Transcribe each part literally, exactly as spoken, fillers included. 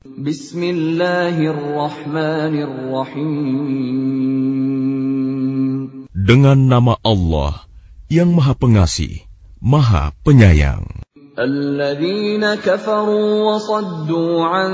Bismillahirrahmanirrahim. Dengan nama Allah yang Maha Pengasih, Maha Penyayang. Alladzina kafaru wa saddu an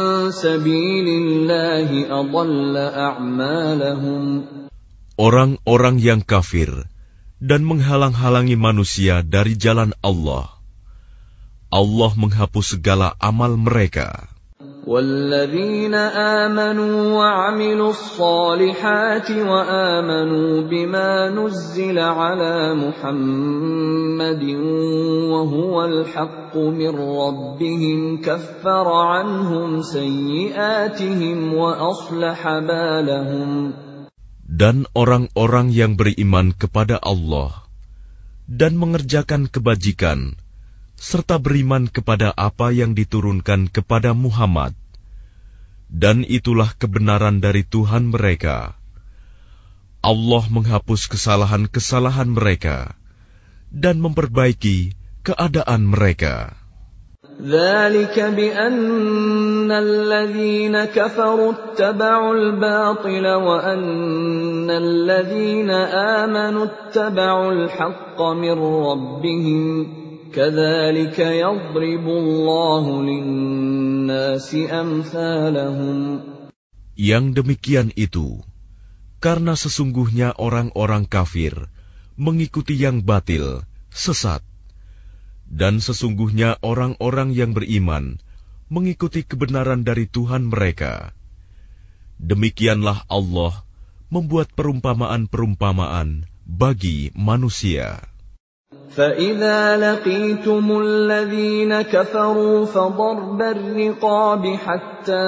sabilillahi adalla a'malahum. Orang-orang yang kafir dan menghalang-halangi manusia dari jalan Allah, Allah menghapus segala amal mereka. وَالَّذِينَ آمَنُوا وَعَمِلُوا الصَّالِحَاتِ وَآمَنُوا بِمَا نُزِّلَ عَلَى مُحَمَّدٍ وَهُوَ الْحَقُّ مِنْ رَبِّهِمْ كَفَّرَ عَنْهُمْ سَيِّئَاتِهِمْ وَأَصْلَحَ بَالَهُمْ. Dan orang-orang yang beriman kepada Allah dan mengerjakan kebajikan serta beriman kepada apa yang diturunkan kepada Muhammad, dan itulah kebenaran dari Tuhan mereka. Allah menghapus kesalahan-kesalahan mereka dan memperbaiki keadaan mereka. ذَلِكَ بِأَنَّ الَّذِينَ كَفَرُوا اتَّبَعُوا الْبَاطِلَ وَأَنَّ الَّذِينَ آمَنُوا اتَّبَعُوا الْحَقَّ مِنْ رَبِّهِمْ كَذَلِكَ يَضْرِبُ اللَّهُ لِلنَّاسِ أَمْثَالَهُمْ. Yang demikian itu, karena sesungguhnya orang-orang kafir mengikuti yang batil, sesat, dan sesungguhnya orang-orang yang beriman mengikuti kebenaran dari Tuhan mereka. Demikianlah Allah membuat perumpamaan-perumpamaan bagi manusia. فَإِذَا لَقِيتُمُ الَّذِينَ كَفَرُوا فَضَرْبَ الرِّقَابِ حَتَّى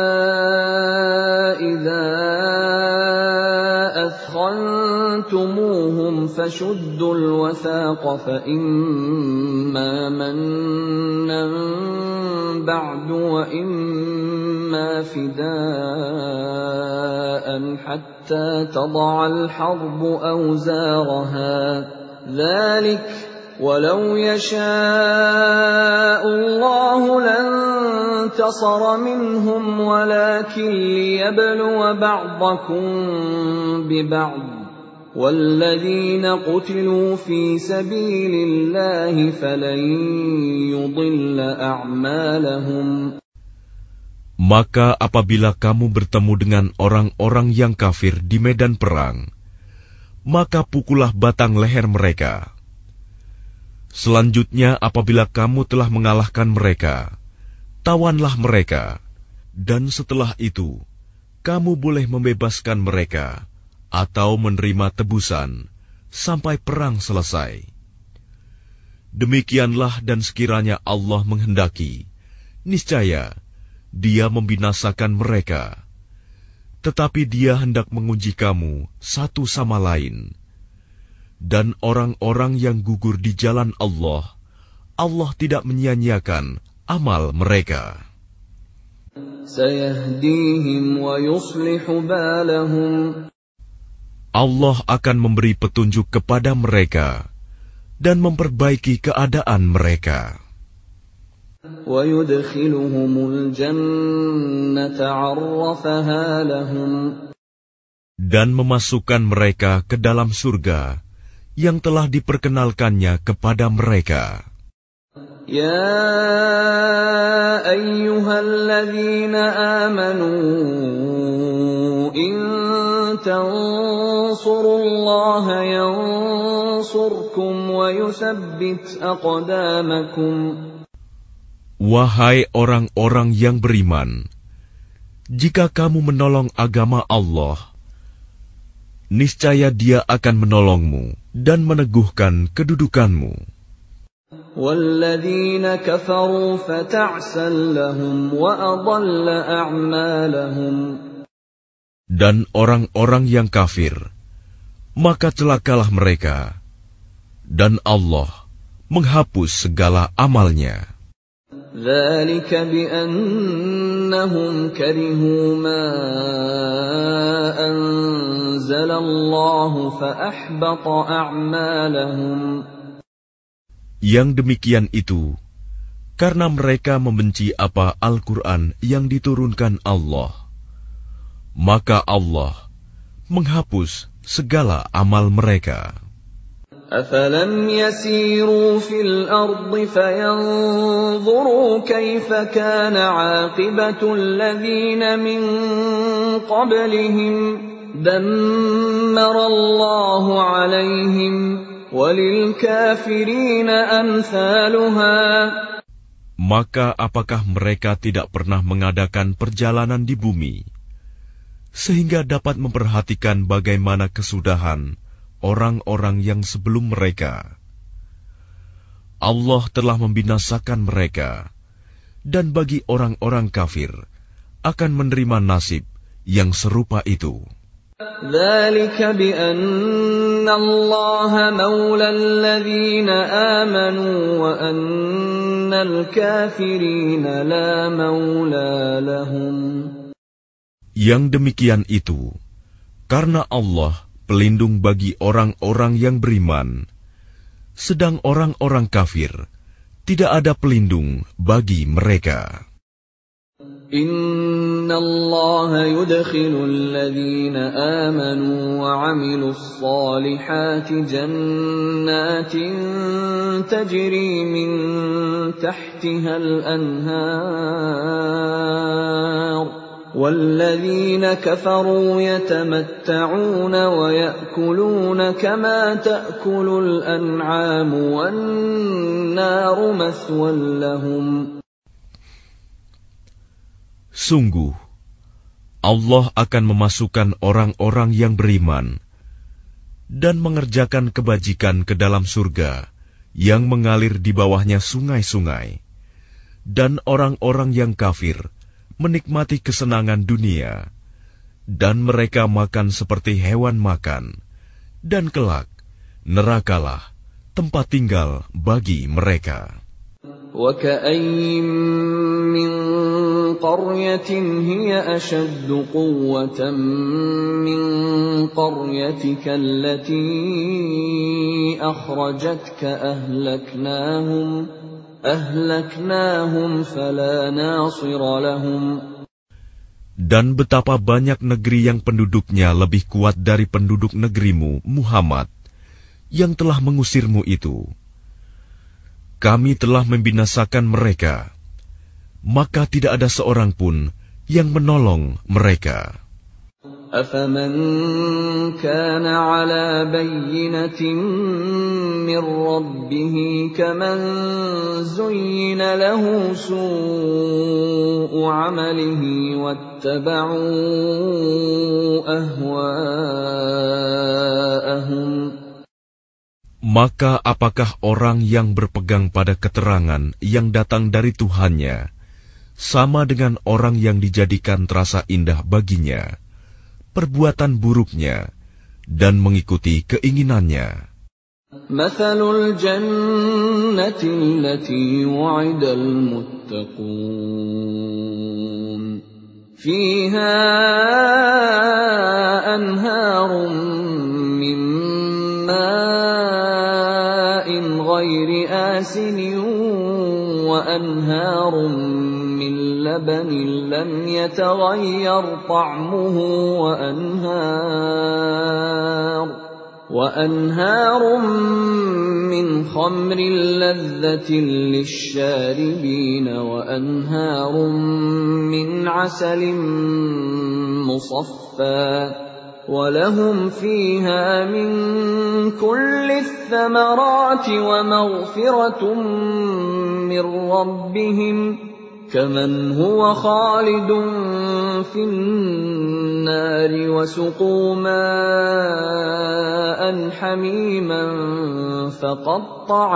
إِذَا أَثْخَنتُمُوهُمْ فَشُدُّوا الْوَثَاقَ فَإِمَّا مَنًّا بَعْدُ وَإِمَّا فِدَاءً حَتَّى تَضَعَ الْحَرْبُ أَوْزَارَهَا ذَلِكَ وَلَوْ يَشَاءُ اللَّهُ لَانتَصَرَ مِنْهُمْ وَلَكِنْ لِيَبْلُوَ بَعْضَكُمْ بِبَعْضٍ وَالَّذِينَ قُتِلُوا فِي سَبِيلِ اللَّهِ فَلَنْ يُضِلَّ أَعْمَالَهُمْ. Maka apabila kamu bertemu dengan orang-orang yang kafir di medan perang, maka pukullah batang leher mereka. Selanjutnya apabila kamu telah mengalahkan mereka, tawanlah mereka, dan setelah itu, kamu boleh membebaskan mereka, atau menerima tebusan, sampai perang selesai. Demikianlah dan sekiranya Allah menghendaki, niscaya Dia membinasakan mereka. Tetapi Dia hendak menguji kamu satu sama lain. Dan orang-orang yang gugur di jalan Allah, Allah tidak menyia-nyiakan amal mereka. سَيَهْدِيهِمْ وَيُصْلِحُ بَالَهُمْ. Allah akan memberi petunjuk kepada mereka dan memperbaiki keadaan mereka. وَيُدْخِلُهُمُ الْجَنَّةَ عَرَّفَهَا لَهُمْ. Dan memasukkan mereka ke dalam surga yang telah diperkenalkannya kepada mereka. يَا أَيُّهَا الَّذِينَ آمَنُوا إِن تَنصُرُوا اللَّهَ يَنصُرْكُمْ وَيُثَبِّتْ أَقْدَامَكُمْ. Wahai orang-orang yang beriman, jika kamu menolong agama Allah, niscaya Dia akan menolongmu dan meneguhkan kedudukanmu. وَالَّذِينَ كَفَرُوا فَتَعْسًا لَهُمْ وَأَضَلَّ أَعْمَالَهُمْ. Dan orang-orang yang kafir, maka celakalah mereka, dan Allah menghapus segala amalnya. ذَلِكَ بِأَنَّهُمْ كَرِهُوا مَا أَنزَلَ اللَّهُ فَأَحْبَطَ أَعْمَالَهُمْ. Yang demikian itu karena mereka membenci apa Al-Quran yang diturunkan Allah, maka Allah menghapus segala amal mereka. أَفَلَمْ يَسِيرُوا فِي الْأَرْضِ فَيَنْظُرُوا كَيْفَ كَانَ عَاقِبَةُ الَّذِينَ مِنْ قَبْلِهِمْ دَمَّرَ اللَّهُ عَلَيْهِمْ وَلِلْكَافِرِينَ أَمْثَالُهَا. Maka apakah mereka tidak pernah mengadakan perjalanan di bumi, sehingga dapat memperhatikan bagaimana kesudahan orang-orang yang sebelum mereka? Allah telah membinasakan mereka, dan bagi orang-orang kafir akan menerima nasib yang serupa itu. ذَلِكَ بِأَنَّ اللَّهَ مَوْلَى الَّذِينَ آمَنُوا وَأَنَّ الْكَافِرِينَ لَا مَوْلَى لَهُمْ. Yang demikian itu karena Allah pelindung bagi orang-orang yang beriman, sedang orang-orang kafir tidak ada pelindung bagi mereka. Inna Allah yudkhilu alladhina amanu wa 'amilus salihati jannatin tajri min tahtiha al-anhar وَالَّذِينَ كَفَرُوا يَتَمَتَّعُونَ وَيَأْكُلُونَ كَمَا تَأْكُلُ الْأَنْعَامُ وَالنَّارُ مَثْوًى لَهُمْ. Sungguh, Allah akan memasukkan orang-orang yang beriman dan mengerjakan kebajikan ke dalam surga yang mengalir di bawahnya sungai-sungai, dan orang-orang yang kafir menikmati kesenangan dunia, dan mereka makan seperti hewan makan, dan kelak nerakalah tempat tinggal bagi mereka. وَكَأَيِّن مِّن قَرْيَةٍ هِيَ أَشَدُّ قُوَّةً مِّن قَرْيَتِكَ الَّتِي أَخْرَجَتْكَ أَهْلَكْنَاهُمْ أَهْلَكْنَاهُمْ فَلَا نَاصِرَ لَهُمْ. Dan betapa banyak negeri yang penduduknya lebih kuat dari penduduk negerimu, Muhammad, yang telah mengusirmu itu. Kami telah membinasakan mereka, maka tidak ada seorang pun yang menolong mereka. أَفَمَنْ كَانَ عَلَى بَيِّنَةٍ مِّن رَّبِّهِ كَمَنْ زُيِّنَ لَهُ سُوءُ عَمَلِهِ وَاتَّبَعُوا أَهْوَاءَهُمْ. Maka apakah orang yang berpegang pada keterangan yang datang dari Tuhannya sama dengan orang yang dijadikan terasa indah baginya perbuatan buruknya dan mengikuti keinginannya? مَثَلُ الْجَنَّةِ الَّتِي وُعِدَ الْمُتَّقُونَ فِيهَا أَنْهَارٌ مِّن مَّاءٍ غَيْرِ آسِنٍ وَأَنْهَارٌ مِّن لَّبَنٍ لَّمْ يَتَغَيَّرْ طَعْمُهُ وَأَنْهَارٌ وَأَنْهَارٌ مِّنْ خَمْرٍ لَّذَّةٍ لِّلشَّارِبِينَ وَأَنْهَارٌ مِّنْ عَسَلٍ مُّصَفًّى وَلَهُمْ فِيهَا مِن كُلِّ الثَّمَرَاتِ وَمَغْفِرَةٌ مِّن رَّبِّهِمْ كَمَنْ هُوَ خَالِدٌ فِي النَّارِ وَسُقُوا مَاءً حَمِيمًا فَقَطَّعَ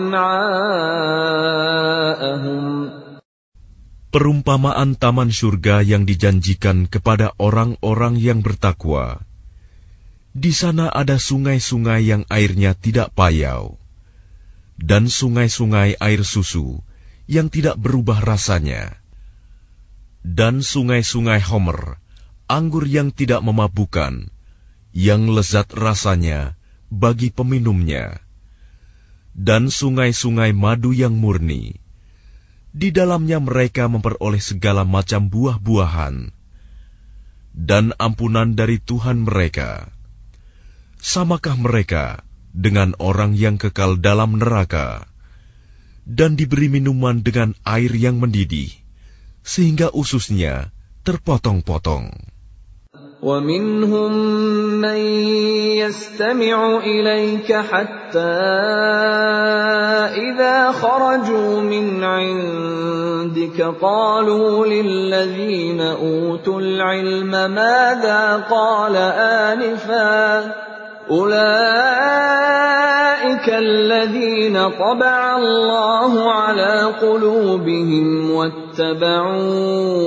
أَمْعَاءَهُمْ. Perumpamaan taman surga yang dijanjikan kepada orang-orang yang bertakwa. Di sana ada sungai-sungai yang airnya tidak payau, dan sungai-sungai air susu yang tidak berubah rasanya, dan sungai-sungai homer, anggur yang tidak memabukkan, yang lezat rasanya bagi peminumnya, dan sungai-sungai madu yang murni, Di dalamnya mereka memperoleh segala macam buah-buahan dan ampunan dari Tuhan mereka. Samakah mereka dengan orang yang kekal dalam neraka dan diberi minuman dengan air yang mendidih, sehingga ususnya terpotong-potong? وَمِنْهُمْ مَنْ يَسْتَمِعُ إِلَيْكَ حَتَّى إِذَا خَرَجُوا مِنْ عِنْدِكَ قَالُوا لِلَّذِينَ أُوتُوا الْعِلْمَ مَاذَا قَالَ آنِفًا أُولَئِكَ الَّذِينَ طَبَعَ اللَّهُ عَلَى قُلُوبِهِمْ وَاتَّبَعُوا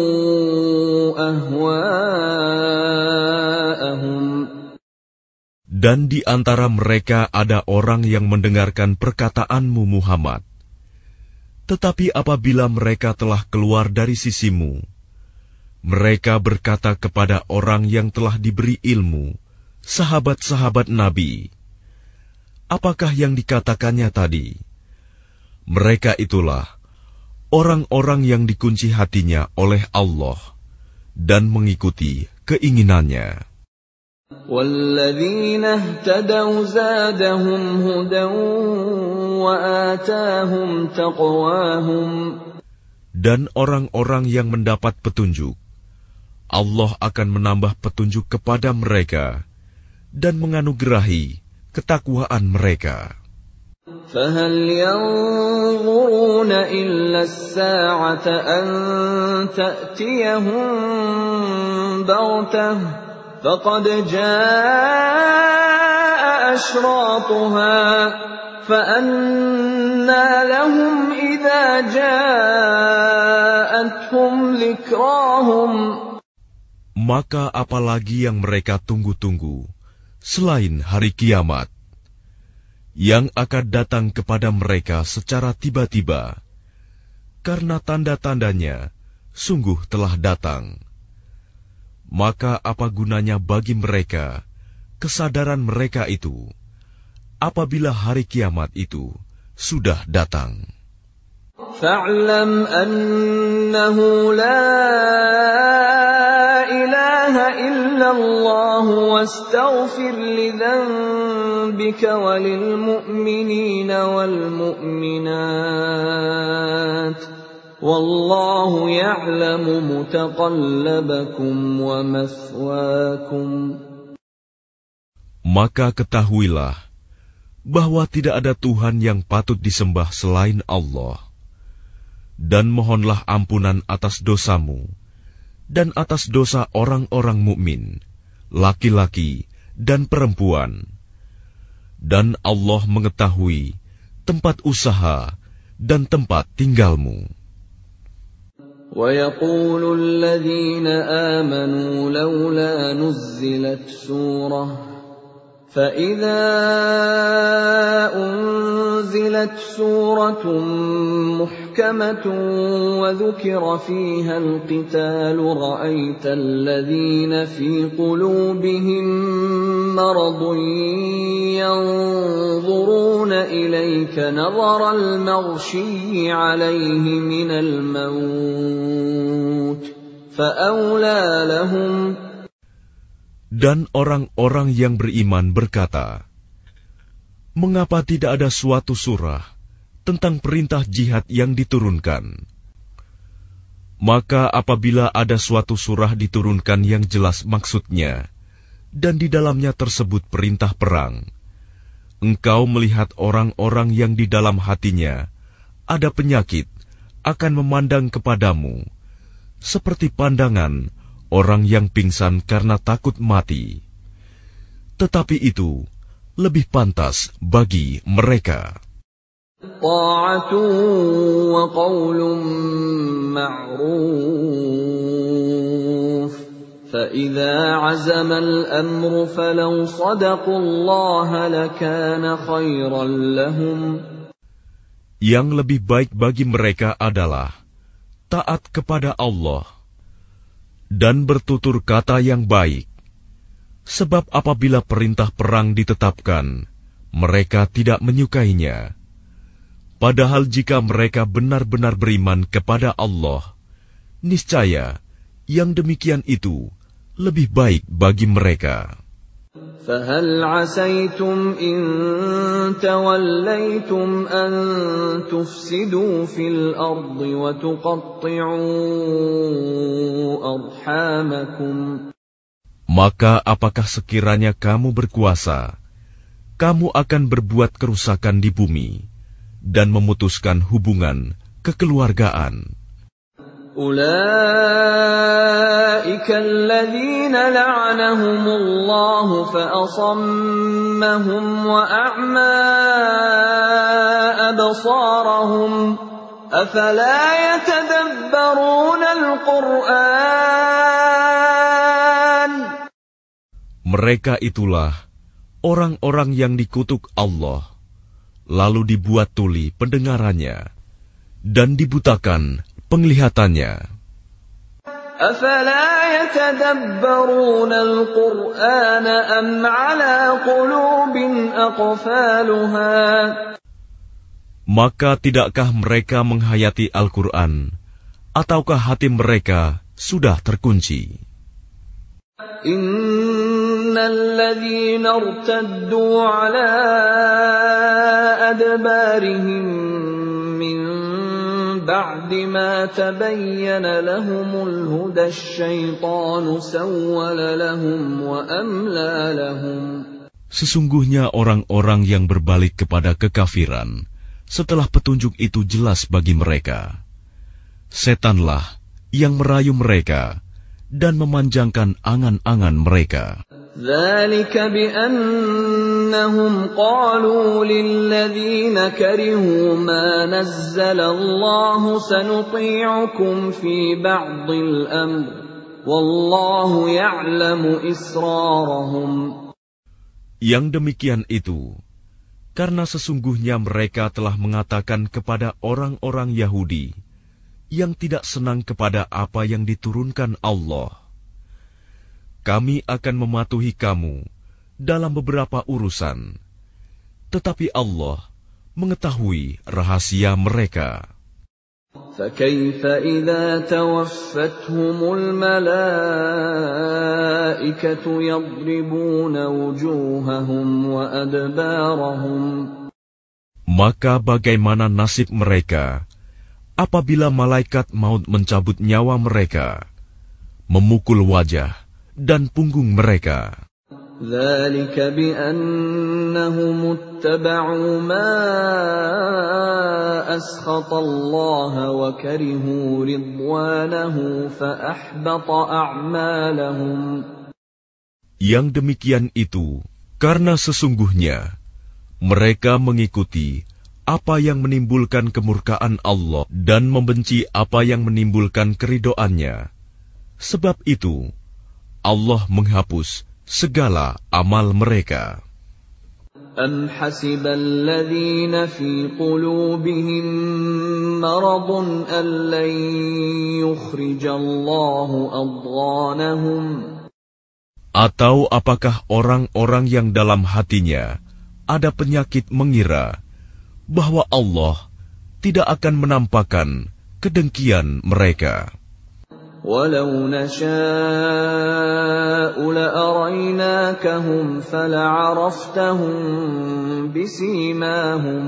أَهْوَاءَهُمْ. Dan di antara mereka ada orang yang mendengarkan perkataanmu Muhammad. Tetapi apabila mereka telah keluar dari sisimu, mereka berkata kepada orang yang telah diberi ilmu, sahabat-sahabat Nabi, apakah yang dikatakannya tadi? Mereka itulah orang-orang yang dikunci hatinya oleh Allah dan mengikuti keinginannya. وَالَّذِينَ اهْتَدَوْا زَادَهُمْ هُدًى وَآتَاهُمْ تَقْوَاهُمْ. Dan orang-orang yang mendapat petunjuk, Allah akan menambah petunjuk kepada mereka dan menganugerahi ketakwaan mereka. فَهَلْ يَنظُرُونَ إِلَّا السَّاعَةَ أَن تَأْتِيَهُم بَغْتَةً فَقَدْ جَاءَ أَشْرَاطُهَا فَأَنَّىٰ لَهُمْ إِذَا جَاءَتْهُمْ ذِكْرَاهُمْ. Maka apalagi yang mereka tunggu-tunggu selain hari kiamat, yang akan datang kepada mereka secara tiba-tiba, karena tanda-tandanya sungguh telah datang. Maka apa gunanya bagi mereka kesadaran mereka itu apabila hari kiamat itu sudah datang? فَاعْلَمْ أَنَّهُ لَا إِلَهَ إِلَّا اللَّهُ وَاسْتَغْفِرْ لِذَنبِكَ وَلِلْمُؤْمِنِينَ وَالْمُؤْمِنَاتِ وَاللَّهُ يَعْلَمُ مُتَقَلَّبَكُمْ وَمَثْوَاكُمْ. Maka ketahuilah bahwa tidak ada Tuhan yang patut disembah selain Allah, dan mohonlah ampunan atas dosamu dan atas dosa orang-orang mukmin, laki-laki dan perempuan. Dan Allah mengetahui tempat usaha dan tempat tinggalmu. وَيَقُولُ الَّذِينَ آمَنُوا لَوْلَا نُزِّلَتْ سُورَةٌ فَإِذَا أُنزِلَتْ سُورَةٌ مُحْكَمَةٌ وَذُكِرَ فِيهَا الْقِتَالُ رَأَيْتَ الَّذِينَ فِي قُلُوبِهِم مَّرَضٌ يَنظُرُونَ إِلَيْكَ نَظَرَ الْمَغْشِيِّ عَلَيْهِ مِنَ الْمَوْتِ فَأَوْلَىٰ لَهُمْ. Dan orang-orang yang beriman berkata, mengapa tidak ada suatu surah tentang perintah jihad yang diturunkan? Maka apabila ada suatu surah diturunkan yang jelas maksudnya, dan di dalamnya tersebut perintah perang, engkau melihat orang-orang yang di dalam hatinya ada penyakit akan memandang kepadamu, seperti pandangan orang yang pingsan karena takut mati. Tetapi itu lebih pantas bagi mereka. Ta'atun wa qawlun ma'ruf. فَإِذَا عَزَمَ الْأَمْرُ فَلَوْ صَدَقُوا اللَّهَ لَكَانَ خَيْرًا لَهُمْ. Yang lebih baik bagi mereka adalah taat kepada Allah dan bertutur kata yang baik, sebab apabila perintah perang ditetapkan, mereka tidak menyukainya. Padahal jika mereka benar-benar beriman kepada Allah, niscaya yang demikian itu lebih baik bagi mereka. فَهَلْ عَسَيْتُمْ إِن تَوَلَّيْتُمْ أَن تُفْسِدُوا فِي الْأَرْضِ وَتُقَطِّعُوا أَرْحَامَكُمْ. Maka apakah sekiranya kamu berkuasa, kamu akan berbuat kerusakan di bumi dan memutuskan hubungan kekeluargaan. أُولَئِكَ الَّذِينَ لَعَنَهُمُ اللَّهُ فَأَصَمَّهُمْ وَأَعْمَى أَبْصَارَهُمْ أَفَلَا يَتَدَبَّرُونَ الْقُرْآنَ. Mereka itulah orang-orang yang dikutuk Allah, lalu dibuat tuli pendengarannya dan dibutakan penglihatannya. أَفَلَا يَتَدَبَّرُونَ الْقُرْآنَ أَمْ عَلَى قُلُوبٍ أَقْفَالُهَا. Maka tidakkah mereka menghayati Al-Quran, ataukah hati mereka sudah terkunci? إِنَّ الَّذِينَ ارْتَدُّوا عَلَى أَدْبَارِهِمْ مِنْ بَعْدِ مَا تَبَيَّنَ لَهُمُ الْهُدَى الشَّيْطَانُ سَوَّلَ لَهُمْ وَأَمْلَى لَهُمْ. Sesungguhnya orang-orang yang berbalik kepada kekafiran setelah petunjuk itu jelas bagi mereka, setanlah yang merayu mereka dan memanjangkan angan-angan mereka. ذَلِكَ بِأَنَّهُمْ قَالُوا لِلَّذِينَ كَرِهُوا مَا نَزَّلَ اللَّهُ سَنُطِيعُكُمْ فِي بَعْضِ الْأَمْرِ وَاللَّهُ يَعْلَمُ إِسْرَارَهُمْ. Yang demikian itu karena sesungguhnya mereka telah mengatakan kepada orang-orang Yahudi yang tidak senang kepada apa yang diturunkan Allah, kami akan mematuhi kamu dalam beberapa urusan, tetapi Allah mengetahui rahasia mereka. فَكَيْفَ إِذَا تَوَفَّتْهُمُ الْمَلَائِكَةُ يَضْرِبُونَ وُجُوهَهُمْ وَأَدْبَارَهُمْ. Maka bagaimana nasib mereka apabila malaikat maut mencabut nyawa mereka, memukul wajah dan punggung mereka? ذَلِكَ بِأَنَّهُمُ اتَّبَعُوا مَا أَسْخَطَ اللَّهَ وَكَرِهُوا رِضْوَانَهُ فَأَحْبَطَ أَعْمَالَهُمْ. Yang demikian itu karena sesungguhnya mereka mengikuti apa yang menimbulkan kemurkaan Allah dan membenci apa yang menimbulkan keridhoannya. Sebab itu Allah menghapus segala amal mereka. أَمْ حَسِبَ الَّذِينَ فِي قُلُوبِهِم مَّرَضٌ أَن لَّن يُخْرِجَ اللَّهُ أَضْغَانَهُمْ. Atau apakah orang-orang yang dalam hatinya ada penyakit mengira bahwa Allah tidak akan menampakkan kedengkian mereka? وَلَوْ نَشَاءُ لَأَرَيْنَاكَهُمْ فَلَعَرَفْتَهُم بِسِيمَاهُمْ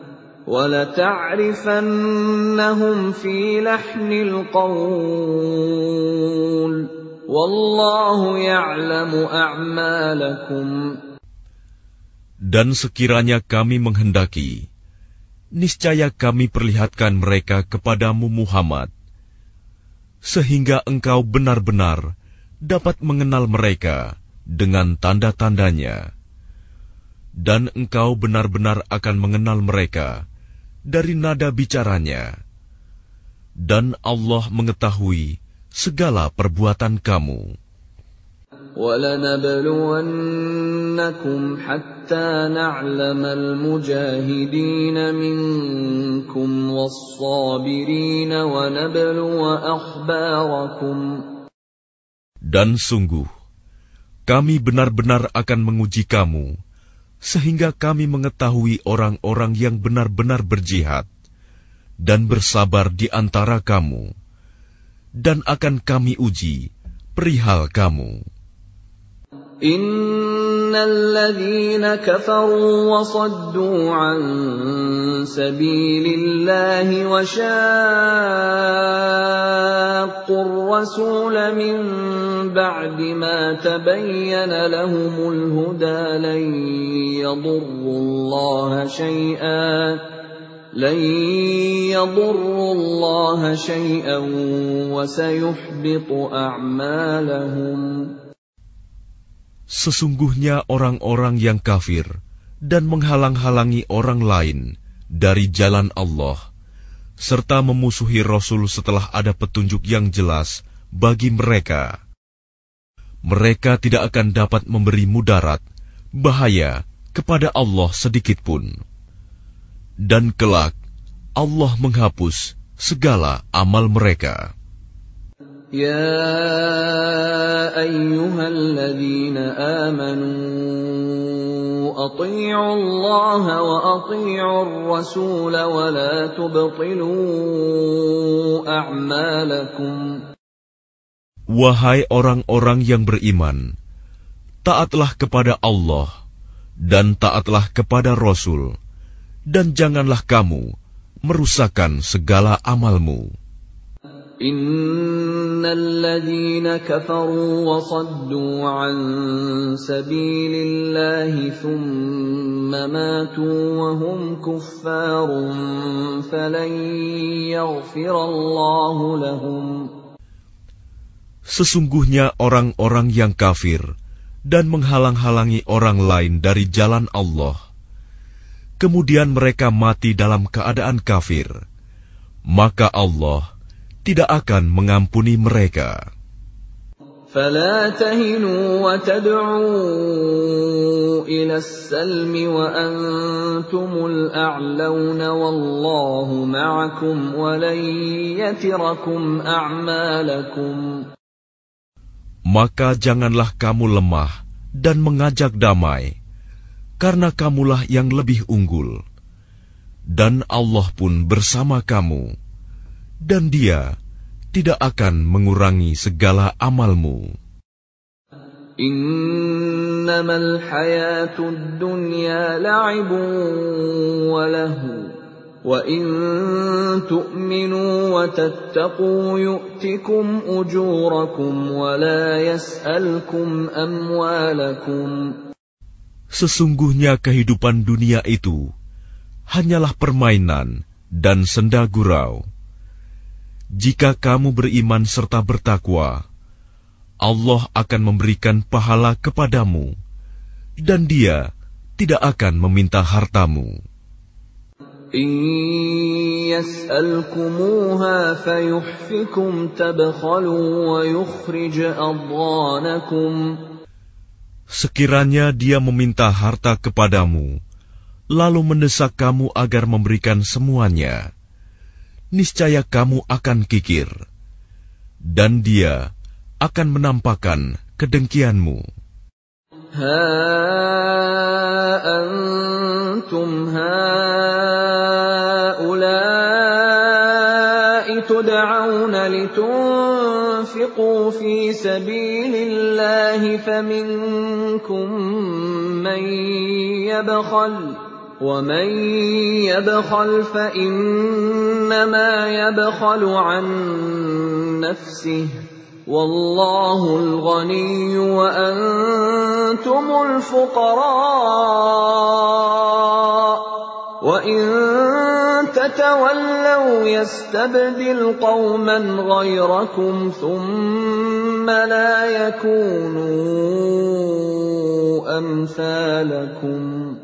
وَلَتَعْرِفَنَّهُمْ فِي لَحْنِ الْقَوْلِ وَاللَّهُ يَعْلَمُ أَعْمَالَكُمْ. Dan sekiranya kami menghendaki, niscaya kami perlihatkan mereka kepadamu Muhammad, sehingga engkau benar-benar dapat mengenal mereka dengan tanda-tandanya, dan engkau benar-benar akan mengenal mereka dari nada bicaranya, dan Allah mengetahui segala perbuatan kamu. وَلَنَبْلُوَنَّكُمْ حَتَّى نَعْلَمَ الْمُجَاهِدِينَ مِنكُمْ وَالصَّابِرِينَ وَنَبْلُوَ أَخْبَارَكُمْ. Dan sungguh, kami benar-benar akan menguji kamu, sehingga kami mengetahui orang-orang yang benar-benar berjihad, dan bersabar di antara kamu, dan akan kami uji perihal kamu. Innal ladzina kafaru wa saddu an sabilillahi wa shaqqur rasula min ba'di ma tabayyana lahumul huda lan yadurrullaha shay'an lan yadurrullaha shay'an wa sayuhbitu a'malahum. Sesungguhnya orang-orang yang kafir dan menghalang-halangi orang lain dari jalan Allah, serta memusuhi Rasul setelah ada petunjuk yang jelas bagi mereka, mereka tidak akan dapat memberi mudarat, bahaya kepada Allah sedikitpun. Dan kelak, Allah menghapus segala amal mereka. Ya ayyuhalladzina amanu ati'u Allah wa ati'u ar-rasul wa la tubtilu a'malakum. Wahai orang-orang yang beriman, taatlah kepada Allah dan taatlah kepada Rasul, dan janganlah kamu merusakkan segala amalmu. Innal ladzina kafaru wa saddu an sabilillahi thumma matu wa hum kuffarun falan yaghfirallahu lahum. Sesungguhnya orang-orang yang kafir dan menghalang-halangi orang lain dari jalan Allah, kemudian mereka mati dalam keadaan kafir, maka Allah tidak akan mengampuni mereka. فَلَا تَهِنُوا وَتَدْعُوا إِلَى السَّلْمِ وَأَنْتُمُ الْأَعْلَوْنَ وَاللَّهُ مَعَكُمْ وَلَنْ يَتِرَكُمْ أَعْمَالَكُمْ. Maka janganlah kamu lemah dan mengajak damai, karena kamulah yang lebih unggul, dan Allah pun bersama kamu, dan Dia tidak akan mengurangi segala amalmu. Innamal hayatud dunya la'ibun wa lahu, wa in tu'minu wa tattaqu yu'tikum ujurakum wa la yas'alkum amwalakum. Sesungguhnya kehidupan dunia itu hanyalah permainan dan senda gurau. Jika kamu beriman serta bertakwa, Allah akan memberikan pahala kepadamu, dan Dia tidak akan meminta hartamu. In yas'alkumuha fayuhfikum tabkhalu wa yukhrij adghanakum. Sekiranya Dia meminta harta kepadamu, lalu mendesak kamu agar memberikan semuanya, niscaya kamu akan kikir, dan Dia akan menampakkan kedengkianmu. Ha antum haula'i tud'auna litunfiqu fi sabilillahi faminkum man yabkhal وَمَنْ يَبْخَلْ فَإِنَّمَا يَبْخَلُ عَنْ نَفْسِهِ وَاللَّهُ الْغَنِيُّ وَأَنْتُمُ الْفُقَرَاءُ وَإِنْ تَتَوَلَّوْا يَسْتَبْدِلْ قَوْمًا غَيْرَكُمْ ثُمَّ لَا يَكُونُوا أَمْثَالَكُمْ.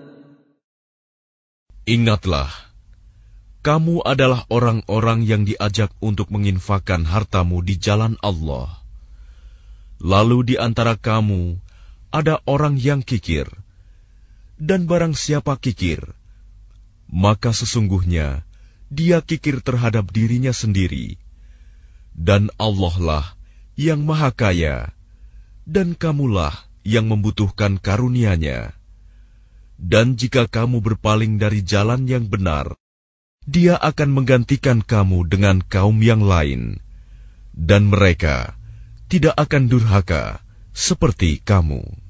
Ingatlah, kamu adalah orang-orang yang diajak untuk menginfakkan hartamu di jalan Allah. Lalu di antara kamu ada orang yang kikir, dan barang siapa kikir, maka sesungguhnya dia kikir terhadap dirinya sendiri, dan Allah lah yang Maha Kaya, dan kamulah yang membutuhkan karunia-Nya. Dan jika kamu berpaling dari jalan yang benar, Dia akan menggantikan kamu dengan kaum yang lain, dan mereka tidak akan durhaka seperti kamu.